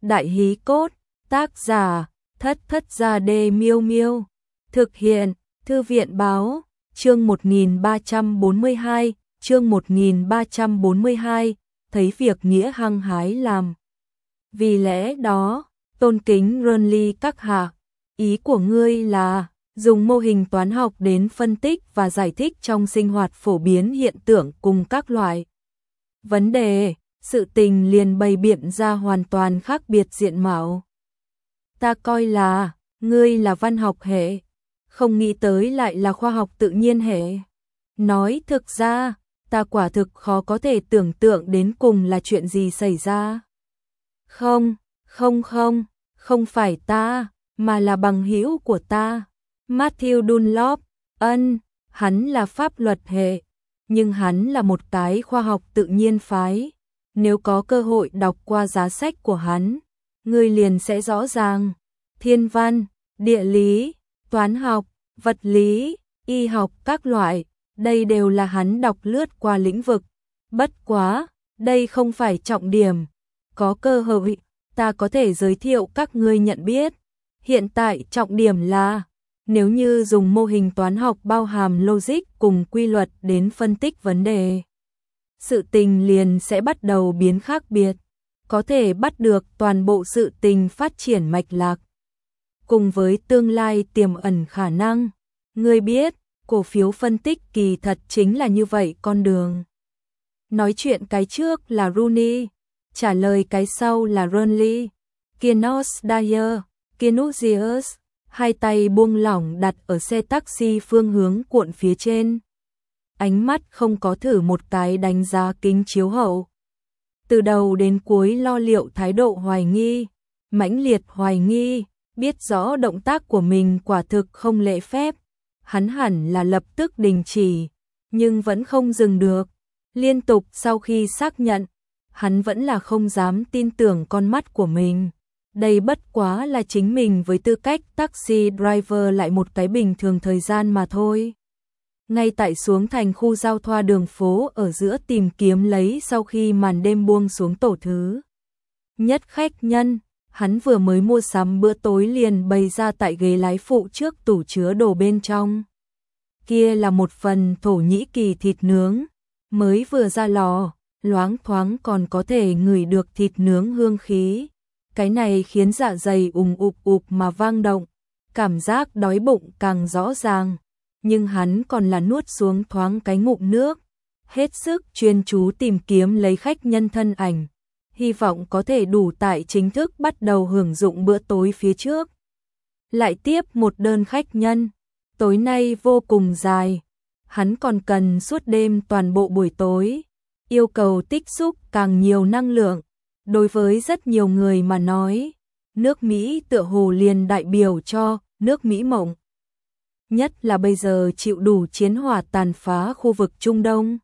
Đại hí cốt, tác giả, Thất Thất Gia Đê Miêu Miêu. Thực hiện, Thư viện báo, chương 1342, chương 1342, thấy việc nghĩa hăng hái làm. Vì lẽ đó, tôn kính Rönli các hạ, ý của ngươi là dùng mô hình toán học đến phân tích và giải thích trong sinh hoạt phổ biến hiện tượng cùng các loại vấn đề, sự tình liền bày biện ra hoàn toàn khác biệt diện mạo. Ta coi là, ngươi là văn học hệ, không nghĩ tới lại là khoa học tự nhiên hệ. Nói thực ra, ta quả thực khó có thể tưởng tượng đến cùng là chuyện gì xảy ra. Không phải ta, mà là bằng hữu của ta. Matthew Dunlop, hắn là pháp luật hệ, nhưng hắn là một cái khoa học tự nhiên phái. Nếu có cơ hội đọc qua giá sách của hắn, ngươi liền sẽ rõ ràng. Thiên văn, địa lý, toán học, vật lý, y học các loại, đây đều là hắn đọc lướt qua lĩnh vực. Bất quá, đây không phải trọng điểm. Có cơ hội, ta có thể giới thiệu các ngươi nhận biết. Hiện tại trọng điểm là, nếu như dùng mô hình toán học bao hàm logic cùng quy luật đến phân tích vấn đề, sự tình liền sẽ bắt đầu biến khác biệt, có thể bắt được toàn bộ sự tình phát triển mạch lạc. Cùng với tương lai tiềm ẩn khả năng, ngươi biết, cổ phiếu phân tích kỳ thật chính là như vậy con đường. Nói chuyện cái trước là Rooney, trả lời cái sau là Rönli. Kienos Dyer, Kenusius, hai tay buông lỏng đặt ở xe taxi phương hướng cuộn phía trên. Ánh mắt không có thử một cái đánh giá kính chiếu hậu. Từ đầu đến cuối lo liệu thái độ hoài nghi, mãnh liệt hoài nghi, biết rõ động tác của mình quả thực không lễ phép. Hắn hẳn là lập tức đình chỉ, nhưng vẫn không dừng được. Liên tục sau khi xác nhận, hắn vẫn là không dám tin tưởng con mắt của mình. Đây bất quá là chính mình với tư cách taxi driver lại một cái bình thường thời gian mà thôi. Ngay tại xuống thành khu giao thoa đường phố ở giữa tìm kiếm lấy sau khi màn đêm buông xuống tổ thứ nhất khách nhân, hắn vừa mới mua sắm bữa tối liền bày ra tại ghế lái phụ trước tủ chứa đồ bên trong. Kia là một phần Thổ Nhĩ Kỳ thịt nướng, mới vừa ra lò, loáng thoáng còn có thể ngửi được thịt nướng hương khí. Cái này khiến dạ dày ục mà vang động, cảm giác đói bụng càng rõ ràng, nhưng hắn còn là nuốt xuống thoáng cái ngụm nước, hết sức chuyên chú tìm kiếm lấy khách nhân thân ảnh, hy vọng có thể đủ tại chính thức bắt đầu hưởng dụng bữa tối phía trước. Lại tiếp một đơn khách nhân, tối nay vô cùng dài, hắn còn cần suốt đêm toàn bộ buổi tối, yêu cầu tích xúc càng nhiều năng lượng. Đối với rất nhiều người mà nói, nước Mỹ tựa hồ liền đại biểu cho nước Mỹ mộng. Nhất là bây giờ chịu đủ chiến hỏa tàn phá khu vực Trung Đông.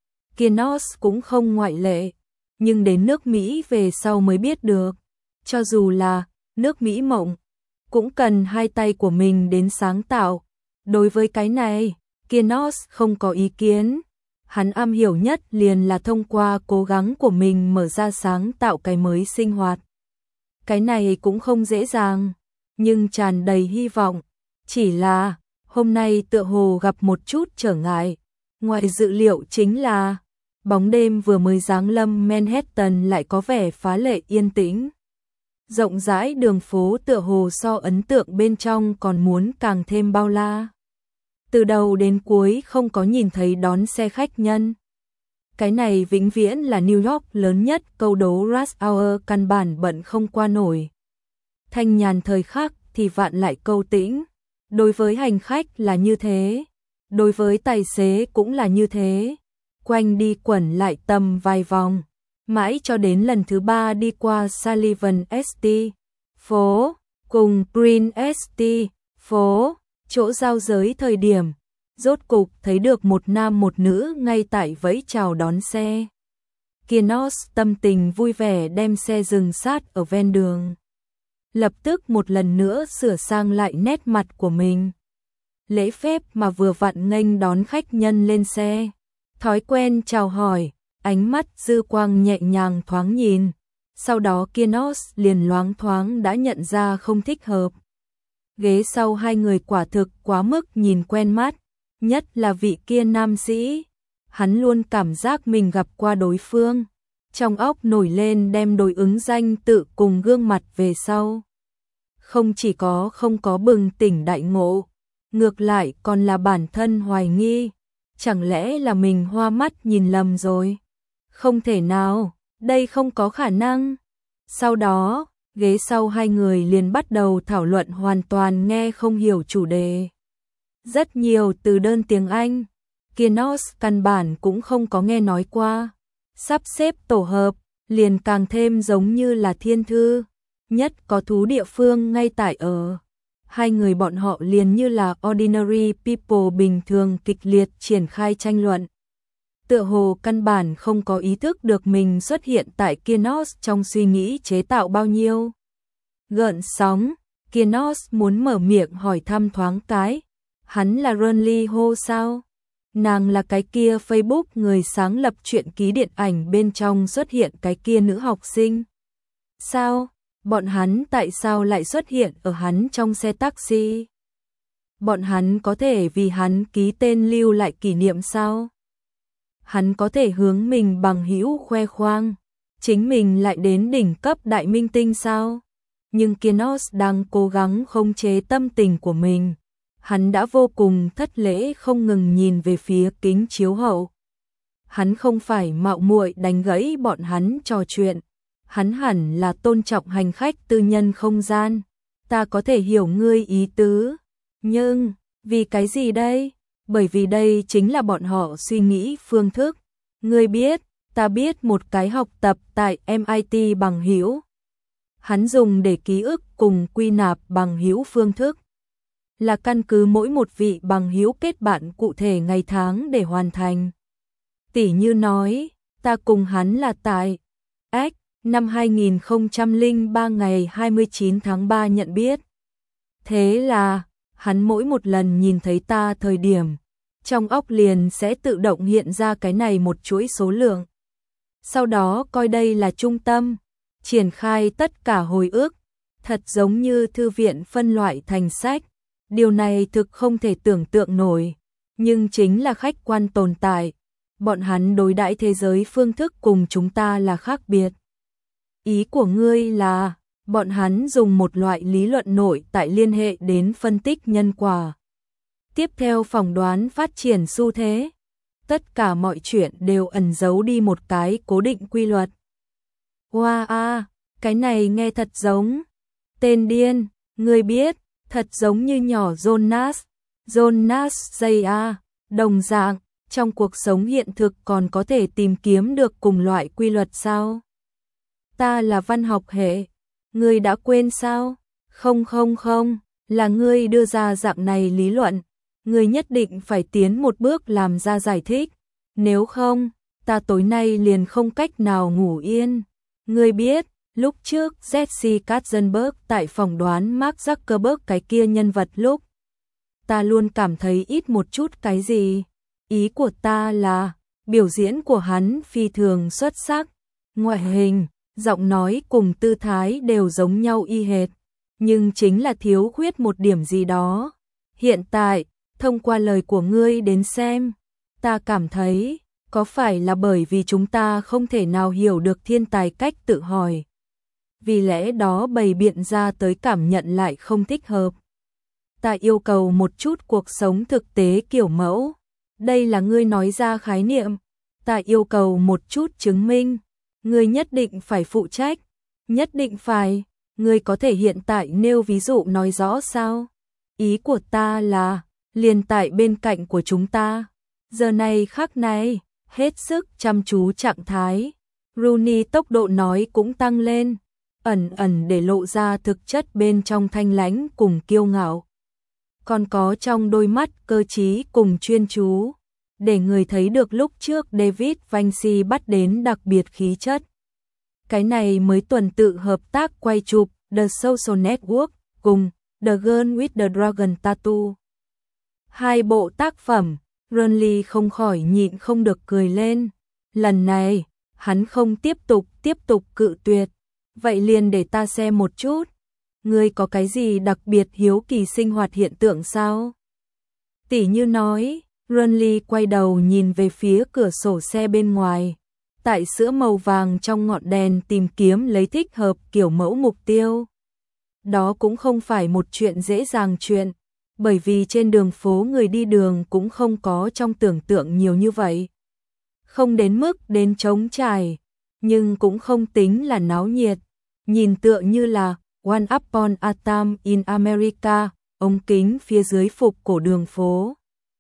Kienos cũng không ngoại lệ, nhưng đến nước Mỹ về sau mới biết được, cho dù là nước Mỹ mộng, cũng cần hai tay của mình đến sáng tạo. Đối với cái này, Kienos không có ý kiến. Hắn am hiểu nhất liền là thông qua cố gắng của mình mở ra sáng tạo cái mới sinh hoạt. Cái này cũng không dễ dàng, nhưng tràn đầy hy vọng. Chỉ là, hôm nay tựa hồ gặp một chút trở ngại. Ngoài dự liệu chính là, bóng đêm vừa mới giáng lâm Manhattan lại có vẻ phá lệ yên tĩnh. Rộng rãi đường phố tựa hồ so ấn tượng bên trong còn muốn càng thêm bao la. Từ đầu đến cuối không có nhìn thấy đón xe khách nhân. Cái này vĩnh viễn là New York lớn nhất câu đố rush hour căn bản bận không qua nổi. Thanh nhàn thời khắc thì vạn lại câu tĩnh. Đối với hành khách là như thế. Đối với tài xế cũng là như thế. Quanh đi quẩn lại tầm vài vòng. Mãi cho đến lần thứ 3 đi qua Sullivan St. phố cùng Green St. phố. Chỗ giao giới thời điểm, rốt cục thấy được một nam một nữ ngay tại vẫy chào đón xe. Kienos tâm tình vui vẻ đem xe dừng sát ở ven đường. Lập tức một lần nữa sửa sang lại nét mặt của mình. Lễ phép mà vừa vặn nghênh đón khách nhân lên xe. Thói quen chào hỏi, ánh mắt dư quang nhẹ nhàng thoáng nhìn. Sau đó Kinos liền loáng thoáng đã nhận ra không thích hợp. Ghế sau hai người quả thực quá mức nhìn quen mắt, nhất là vị kia nam sĩ. Hắn luôn cảm giác mình gặp qua đối phương. Trong óc nổi lên đem đối ứng danh tự cùng gương mặt về sau. Không chỉ không có bừng tỉnh đại ngộ, ngược lại còn là bản thân hoài nghi. Chẳng lẽ là mình hoa mắt nhìn lầm rồi? Không thể nào, đây không có khả năng. Sau đó, ghế sau hai người liền bắt đầu thảo luận hoàn toàn nghe không hiểu chủ đề. Rất nhiều từ đơn tiếng Anh, Kinos căn bản cũng không có nghe nói qua. Sắp xếp tổ hợp, liền càng thêm giống như là thiên thư, nhất có thú địa phương ngay tại ở. Hai người bọn họ liền như là ordinary people bình thường kịch liệt triển khai tranh luận. Tựa hồ căn bản không có ý thức được mình xuất hiện tại Kinos trong suy nghĩ chế tạo bao nhiêu gợn sóng. Kinos muốn mở miệng hỏi thăm thoáng cái, hắn là Runly Ho sao? Nàng là cái kia Facebook người sáng lập truyện ký điện ảnh bên trong xuất hiện cái kia nữ học sinh. Sao? Bọn hắn tại sao lại xuất hiện ở hắn trong xe taxi? Bọn hắn có thể vì hắn ký tên lưu lại kỷ niệm sao? Hắn có thể hướng mình bằng hữu khoe khoang, chính mình lại đến đỉnh cấp đại minh tinh sao? Nhưng Kinos đang cố gắng khống chế tâm tình của mình. Hắn đã vô cùng thất lễ không ngừng nhìn về phía kính chiếu hậu. Hắn không phải mạo muội đánh gãy bọn hắn trò chuyện. Hắn hẳn là tôn trọng hành khách tư nhân không gian. Ta có thể hiểu ngươi ý tứ. Nhưng, vì cái gì đây? Bởi vì đây chính là bọn họ suy nghĩ phương thức. Ngươi biết, ta biết một cái học tập tại MIT bằng hữu. Hắn dùng để ký ức cùng quy nạp bằng hữu phương thức. Là căn cứ mỗi một vị bằng hữu kết bạn cụ thể ngày tháng để hoàn thành. Tỉ như nói, ta cùng hắn là tại năm 2003 ngày 29 tháng 3 nhận biết. Thế là, hắn mỗi một lần nhìn thấy ta thời điểm, trong óc liền sẽ tự động hiện ra cái này một chuỗi số lượng. Sau đó coi đây là trung tâm, triển khai tất cả hồi ức, thật giống như thư viện phân loại thành sách. Điều này thực không thể tưởng tượng nổi, nhưng chính là khách quan tồn tại. Bọn hắn đối đãi thế giới phương thức cùng chúng ta là khác biệt. Ý của ngươi là, bọn hắn dùng một loại lý luận nội tại liên hệ đến phân tích nhân quả. Tiếp theo phỏng đoán phát triển xu thế. Tất cả mọi chuyện đều ẩn giấu đi một cái cố định quy luật. Wow, cái này nghe thật giống tên điên, ngươi biết, thật giống như nhỏ Jonas J.A. Đồng dạng, trong cuộc sống hiện thực còn có thể tìm kiếm được cùng loại quy luật sao? Ta là văn học hệ, ngươi đã quên sao? Không, là ngươi đưa ra dạng này lý luận, ngươi nhất định phải tiến một bước làm ra giải thích, nếu không, ta tối nay liền không cách nào ngủ yên. Ngươi biết, lúc trước Jesse Katzenberg tại phỏng đoán Mark Zuckerberg cái kia nhân vật lúc, ta luôn cảm thấy ít một chút cái gì. Ý của ta là, biểu diễn của hắn phi thường xuất sắc, ngoại hình, giọng nói cùng tư thái đều giống nhau y hệt, nhưng chính là thiếu khuyết một điểm gì đó. Hiện tại, thông qua lời của ngươi đến xem, ta cảm thấy, có phải là bởi vì chúng ta không thể nào hiểu được thiên tài cách tự hỏi. Vì lẽ đó bày biện ra tới cảm nhận lại không thích hợp. Ta yêu cầu một chút cuộc sống thực tế kiểu mẫu. Đây là ngươi nói ra khái niệm. Ta yêu cầu một chút chứng minh. Ngươi nhất định phải phụ trách. Nhất định phải. Ngươi có thể hiện tại nêu ví dụ nói rõ sao? Ý của ta là, liền tại bên cạnh của chúng ta. Giờ này khắc này, hết sức chăm chú trạng thái. Rooney tốc độ nói cũng tăng lên. Ẩn để lộ ra thực chất bên trong thanh lãnh cùng kiêu ngạo. Còn có trong đôi mắt cơ trí cùng chuyên chú, để người thấy được lúc trước David Vinci bắt đến đặc biệt khí chất. Cái này mới tuần tự hợp tác quay chụp The Social Network cùng The Girl with the Dragon Tattoo. Hai bộ tác phẩm, Runly không khỏi nhịn không được cười lên. Lần này, hắn không tiếp tục cự tuyệt, Vậy liền để ta xem một chút. Ngươi có cái gì đặc biệt hiếu kỳ sinh hoạt hiện tượng sao? Tỷ Như nói. Renly quay đầu nhìn về phía cửa sổ xe bên ngoài. Tại sữa màu vàng trong ngọn đèn tìm kiếm lấy thích hợp kiểu mẫu mục tiêu. Đó cũng không phải một chuyện dễ dàng chuyện, bởi vì trên đường phố người đi đường cũng không có trong tưởng tượng nhiều như vậy. Không đến mức đến trống trải, nhưng cũng không tính là náo nhiệt, nhìn tựa như là One Upon a Time in America, ống kính phía dưới phục cổ đường phố.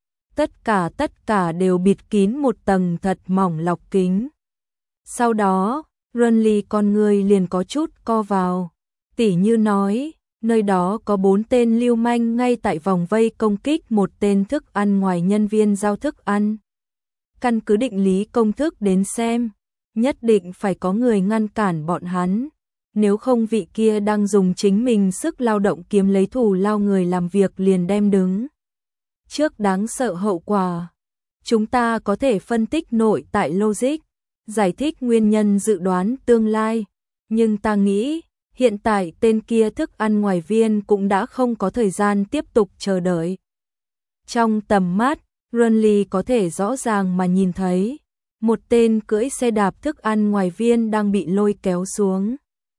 Tất cả đều bịt kín một tầng thật mỏng lọc kính. Sau đó, Renly con người liền có chút co vào. Tỷ Như nói, nơi đó có 4 tên lưu manh ngay tại vòng vây công kích một tên thức ăn ngoài nhân viên giao thức ăn. Căn cứ định lý công thức đến xem, nhất định phải có người ngăn cản bọn hắn. Nếu không vị kia đang dùng chính mình sức lao động kiếm lấy thù lao người làm việc liền đem đứng trước đáng sợ hậu quả. Chúng ta có thể phân tích nội tại logic, giải thích nguyên nhân dự đoán tương lai, nhưng ta nghĩ hiện tại tên kia thức ăn ngoài viên cũng đã không có thời gian tiếp tục chờ đợi. Trong tầm mắt, Renly có thể rõ ràng mà nhìn thấy một tên cưỡi xe đạp thức ăn ngoài viên đang bị lôi kéo xuống.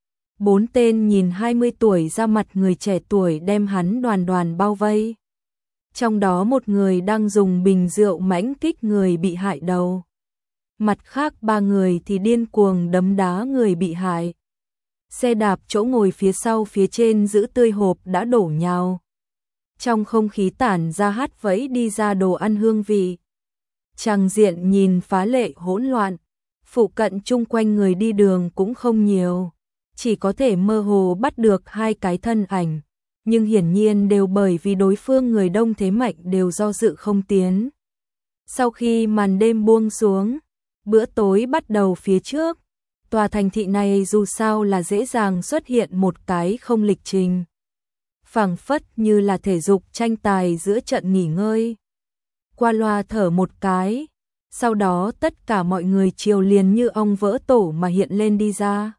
4 tên nhìn 20 tuổi ra mặt người trẻ tuổi đem hắn đoàn đoàn bao vây. Trong đó một người đang dùng bình rượu mãnh kích người bị hại đầu. Mặt khác 3 người thì điên cuồng đấm đá người bị hại. Xe đạp chỗ ngồi phía sau phía trên giữ tươi hộp đã đổ nhào. Trong không khí tản ra hắt vẫy đi ra đồ ăn hương vị. Tràng diện nhìn phá lệ hỗn loạn. Phụ cận chung quanh người đi đường cũng không nhiều. Chỉ có thể mơ hồ bắt được 2 cái thân ảnh. Nhưng hiển nhiên đều bởi vì đối phương người đông thế mạnh đều do dự không tiến. Sau khi màn đêm buông xuống, bữa tối bắt đầu phía trước. Tòa thành thị này dù sao là dễ dàng xuất hiện một cái không lịch trình. Phảng phất như là thể dục tranh tài giữa trận nghỉ ngơi. Qua loa thở một cái, sau đó tất cả mọi người chiều liền như ong vỡ tổ mà hiện lên đi ra.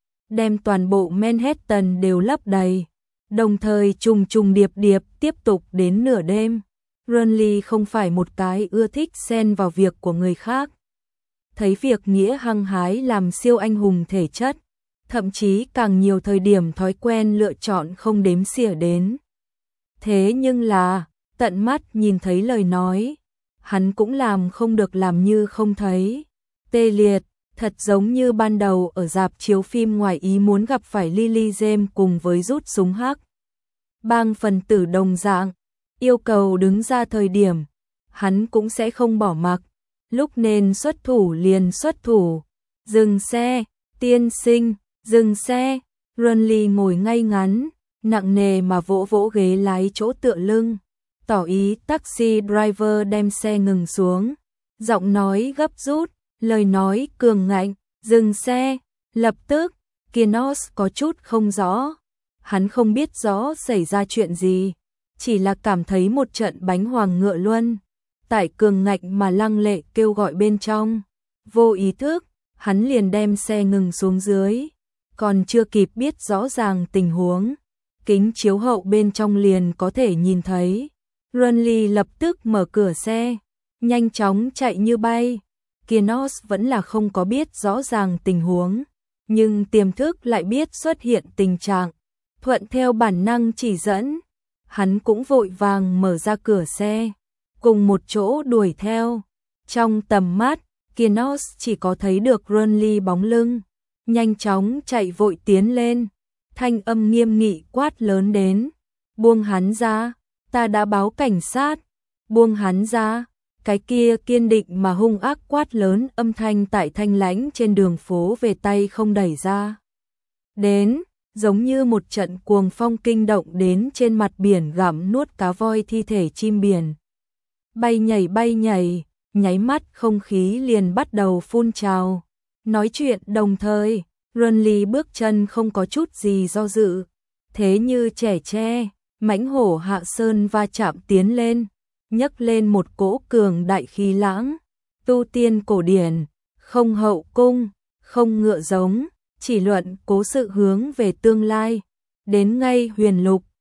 Đem toàn bộ Manhattan đều lấp đầy, đồng thời trùng trùng điệp điệp tiếp tục đến nửa đêm. Renly không phải một cái ưa thích xen vào việc của người khác. Thấy việc nghĩa hăng hái làm siêu anh hùng thể chất, thậm chí càng nhiều thời điểm thói quen lựa chọn không đếm xỉa đến. Thế nhưng là, tận mắt nhìn thấy lời nói, hắn cũng làm không được làm như không thấy. Tê liệt, thật giống như ban đầu ở rạp chiếu phim ngoài ý muốn gặp phải Lily James cùng với rút súng hắc. Bang phần tử đồng dạng, yêu cầu đứng ra thời điểm, hắn cũng sẽ không bỏ mặc. Lúc nên xuất thủ liền xuất thủ. Dừng xe, tiên sinh, dừng xe. Renly ngồi ngay ngắn, nặng nề mà vỗ vỗ ghế lái chỗ tựa lưng, tỏ ý taxi driver đem xe ngừng xuống. Giọng nói gấp rút, lời nói cường ngạnh, dừng xe, lập tức. Kinos có chút không rõ. Hắn không biết rõ xảy ra chuyện gì, chỉ là cảm thấy một trận bánh hoàng ngựa luân. Tại cường ngạnh mà lăng lệ kêu gọi bên trong. Vô ý thức, hắn liền đem xe ngừng xuống dưới. Còn chưa kịp biết rõ ràng tình huống, kính chiếu hậu bên trong liền có thể nhìn thấy. Renly lập tức mở cửa xe, nhanh chóng chạy như bay. Kinos vẫn là không có biết rõ ràng tình huống, nhưng tiềm thức lại biết xuất hiện tình trạng. Thuận theo bản năng chỉ dẫn, hắn cũng vội vàng mở ra cửa xe, cùng một chỗ đuổi theo. Trong tầm mắt, Kinos chỉ có thấy được Renly bóng lưng, nhanh chóng chạy vội tiến lên, thanh âm nghiêm nghị quát lớn đến. Buông hắn ra, ta đã báo cảnh sát, buông hắn ra. Cái kia kiên định mà hung ác quát lớn âm thanh tại thanh lãnh trên đường phố về tay không đẩy ra. Đến, giống như một trận cuồng phong kinh động đến trên mặt biển gặm nuốt cá voi thi thể chim biển. Bay nhảy, nháy mắt không khí liền bắt đầu phun trào. Nói chuyện đồng thời, Renly bước chân không có chút gì do dự. Thế như trẻ tre, mãnh hổ hạ sơn va chạm tiến lên, nhấc lên một cỗ cường đại khí lãng. Tu tiên cổ điển, không hậu cung, không ngựa giống, chỉ luận cố sự hướng về tương lai. Đến ngay huyền lục,